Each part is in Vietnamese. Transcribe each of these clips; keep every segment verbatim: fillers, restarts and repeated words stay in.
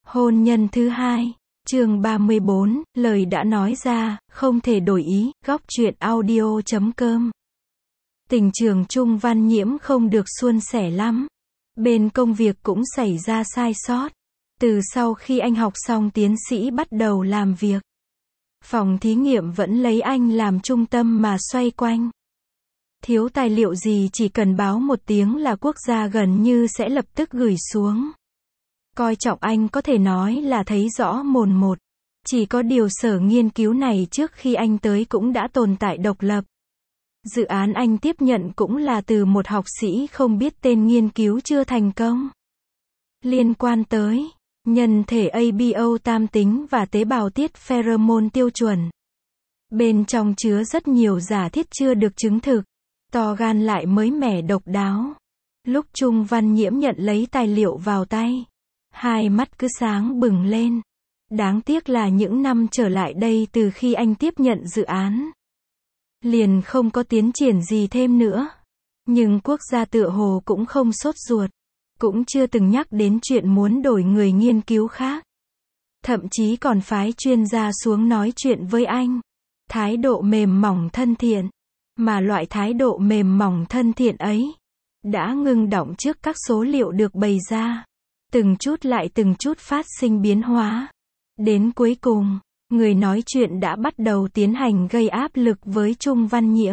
Hôn nhân thứ hai, chương ba mươi bốn, lời đã nói ra, không thể đổi ý, góc truyện audio chấm com. Tình trường Trung Văn Nhiễm không được suôn sẻ lắm. Bên công việc cũng xảy ra sai sót. Từ sau khi anh học xong tiến sĩ bắt đầu làm việc, phòng thí nghiệm vẫn lấy anh làm trung tâm mà xoay quanh. Thiếu tài liệu gì chỉ cần báo một tiếng là quốc gia gần như sẽ lập tức gửi xuống. Coi trọng anh có thể nói là thấy rõ mồn một. Chỉ có điều sở nghiên cứu này trước khi anh tới cũng đã tồn tại độc lập. Dự án anh tiếp nhận cũng là từ một học sĩ không biết tên nghiên cứu chưa thành công. Liên quan tới nhân thể a bê o tam tính và tế bào tiết pheromone tiêu chuẩn. Bên trong chứa rất nhiều giả thiết chưa được chứng thực. To gan lại mới mẻ độc đáo. Lúc Trung Văn Nhiễm nhận lấy tài liệu vào tay, hai mắt cứ sáng bừng lên. Đáng tiếc là những năm trở lại đây từ khi anh tiếp nhận dự án, liền không có tiến triển gì thêm nữa. Nhưng quốc gia tựa hồ cũng không sốt ruột. Cũng chưa từng nhắc đến chuyện muốn đổi người nghiên cứu khác. Thậm chí còn phái chuyên gia xuống nói chuyện với anh. Thái độ mềm mỏng thân thiện. Mà loại thái độ mềm mỏng thân thiện ấy đã ngưng đọng trước các số liệu được bày ra. Từng chút lại từng chút phát sinh biến hóa. Đến cuối cùng, người nói chuyện đã bắt đầu tiến hành gây áp lực với Trung Văn Nhiễm.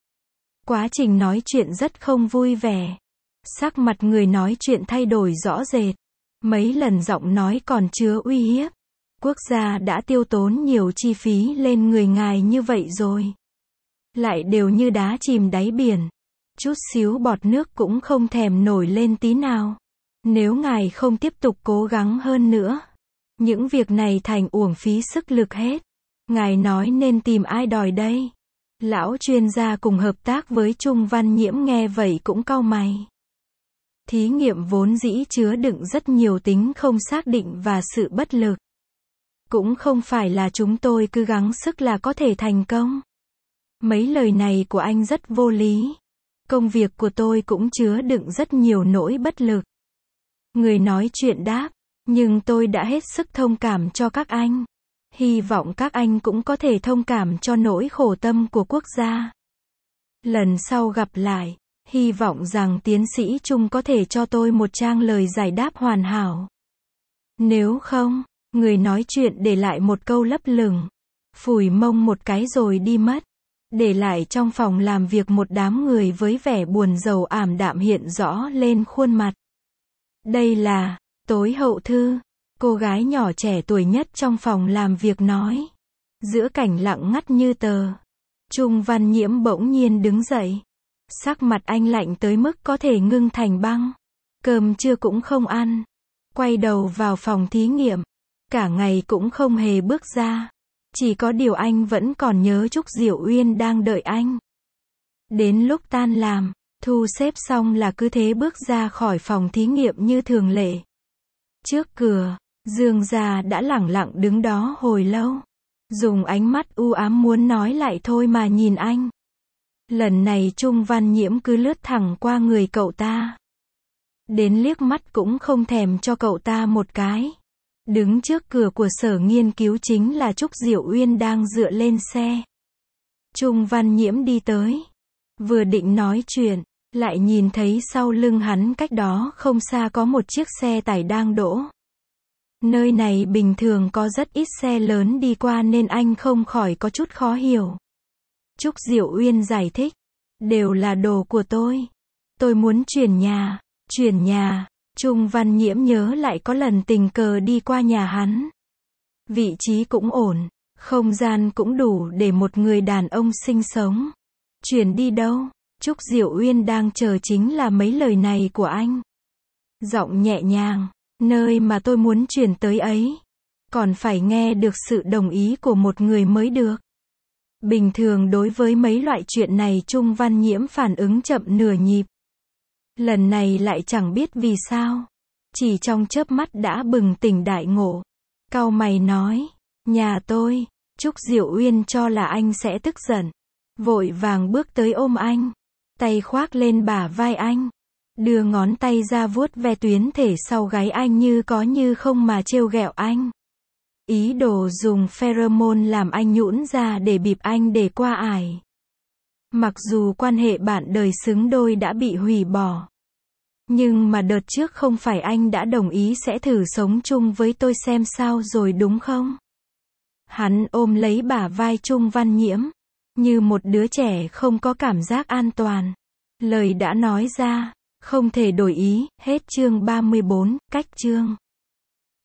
Quá trình nói chuyện rất không vui vẻ. Sắc mặt người nói chuyện thay đổi rõ rệt. Mấy lần giọng nói còn chứa uy hiếp. Quốc gia đã tiêu tốn nhiều chi phí lên người ngài như vậy rồi. Lại đều như đá chìm đáy biển. Chút xíu bọt nước cũng không thèm nổi lên tí nào. Nếu ngài không tiếp tục cố gắng hơn nữa, những việc này thành uổng phí sức lực hết. Ngài nói nên tìm ai đòi đây? Lão chuyên gia cùng hợp tác với Trung Văn Nhiễm nghe vậy cũng cau mày. Thí nghiệm vốn dĩ chứa đựng rất nhiều tính không xác định và sự bất lực. Cũng không phải là chúng tôi cứ gắng sức là có thể thành công. Mấy lời này của anh rất vô lý. Công việc của tôi cũng chứa đựng rất nhiều nỗi bất lực. Người nói chuyện đáp, nhưng tôi đã hết sức thông cảm cho các anh. Hy vọng các anh cũng có thể thông cảm cho nỗi khổ tâm của quốc gia. Lần sau gặp lại, hy vọng rằng tiến sĩ Trung có thể cho tôi một trang lời giải đáp hoàn hảo. Nếu không, người nói chuyện để lại một câu lấp lửng, phủi mông một cái rồi đi mất. Để lại trong phòng làm việc một đám người với vẻ buồn rầu ảm đạm hiện rõ lên khuôn mặt. Đây là tối hậu thư, cô gái nhỏ trẻ tuổi nhất trong phòng làm việc nói. Giữa cảnh lặng ngắt như tờ, Trung Văn Nhiễm bỗng nhiên đứng dậy. Sắc mặt anh lạnh tới mức có thể ngưng thành băng. Cơm trưa cũng không ăn. Quay đầu vào phòng thí nghiệm. Cả ngày cũng không hề bước ra. Chỉ có điều anh vẫn còn nhớ Trúc Diệu Uyên đang đợi anh. Đến lúc tan làm, thu xếp xong là cứ thế bước ra khỏi phòng thí nghiệm như thường lệ. Trước cửa, Dương gia đã lẳng lặng đứng đó hồi lâu. Dùng ánh mắt u ám muốn nói lại thôi mà nhìn anh. Lần này Trung Văn Nhiễm cứ lướt thẳng qua người cậu ta. Đến liếc mắt cũng không thèm cho cậu ta một cái. Đứng trước cửa của sở nghiên cứu chính là Trúc Diệu Uyên đang dựa lên xe. Trung Văn Nhiễm đi tới. Vừa định nói chuyện, lại nhìn thấy sau lưng hắn cách đó không xa có một chiếc xe tải đang đỗ. Nơi này bình thường có rất ít xe lớn đi qua nên anh không khỏi có chút khó hiểu. Trúc Diệu Uyên giải thích. Đều là đồ của tôi. Tôi muốn chuyển nhà. Chuyển nhà. Trung Văn Nhiễm nhớ lại có lần tình cờ đi qua nhà hắn. Vị trí cũng ổn. Không gian cũng đủ để một người đàn ông sinh sống. Chuyển đi đâu? Trúc Diệu Uyên đang chờ chính là mấy lời này của anh. Giọng nhẹ nhàng. Nơi mà tôi muốn chuyển tới ấy. Còn phải nghe được sự đồng ý của một người mới được. Bình thường đối với mấy loại chuyện này Trung Văn Nhiễm phản ứng chậm nửa nhịp. Lần này lại chẳng biết vì sao. Chỉ trong chớp mắt đã bừng tỉnh đại ngộ. Cau mày nói. Nhà tôi. Trúc Diệu Uyên cho là anh sẽ tức giận. Vội vàng bước tới ôm anh. Tay khoác lên bả vai anh. Đưa ngón tay ra vuốt ve tuyến thể sau gáy anh như có như không mà trêu ghẹo anh. Ý đồ dùng pheromone làm anh nhũn ra để bịp anh để qua ải. Mặc dù quan hệ bạn đời xứng đôi đã bị hủy bỏ. Nhưng mà đợt trước không phải anh đã đồng ý sẽ thử sống chung với tôi xem sao rồi đúng không? Hắn ôm lấy bả vai Trung Văn Nhiễm. Như một đứa trẻ không có cảm giác an toàn. Lời đã nói ra, không thể đổi ý, hết chương ba mươi bốn, cách chương.